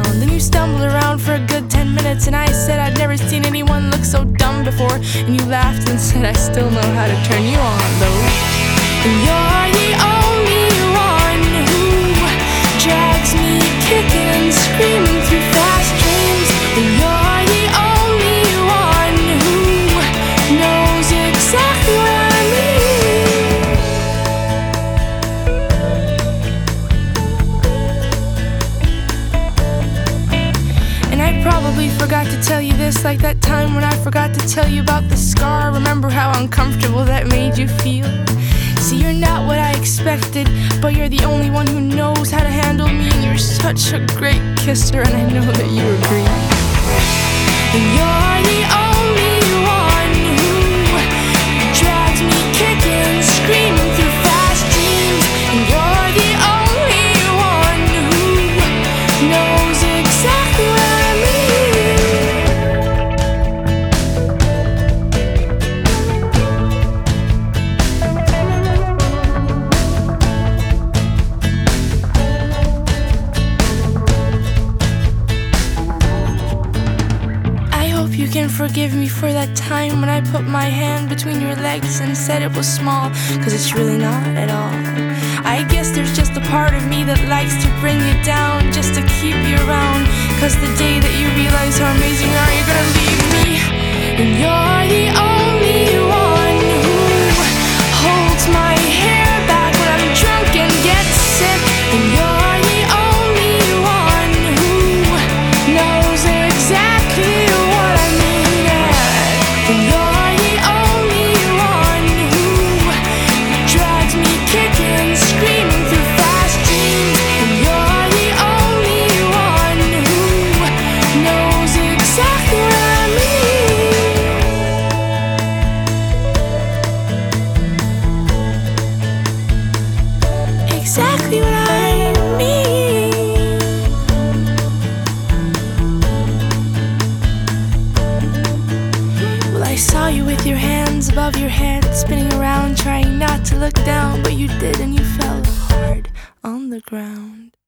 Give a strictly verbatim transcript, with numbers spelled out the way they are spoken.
Then you stumbled around for a good ten minutes, and I said I'd never seen anyone look so dumb before. And you laughed and said I still know how to turn you on, though. And you're the only one who drags me kicking and screaming through fast dreams. And you're the only one who knows exactly what I mean. And I probably forgot to tell you this, like that time when I forgot to tell you about the scar. Remember how uncomfortable that made you feel? See, you're not what I expected, but you're the only one who knows how to handle me. And you're such a great kisser, and I know that you agree. And you're the only one who drags me kicking, screaming through fast dreams. And you're the only one who knows exactly what I You can forgive me for that time when I put my hand between your legs and said it was small, cause it's really not at all. I guess there's just a part of me that likes to bring you down, just to keep you around. Cause the day that you realize how amazing you are, you're gonna leave me. And you're the only one who holds my hair back when I'm drunk and get sick. And you're the only one who knows exactly what I mean. And you're the only one who drags me kicking, screaming through fast dreams. And you're the only one who knows exactly what I mean. Exactly what I mean. Well, I saw you with your hands above your head, spinning around, trying not to look down, but you did, and you fell hard on the ground.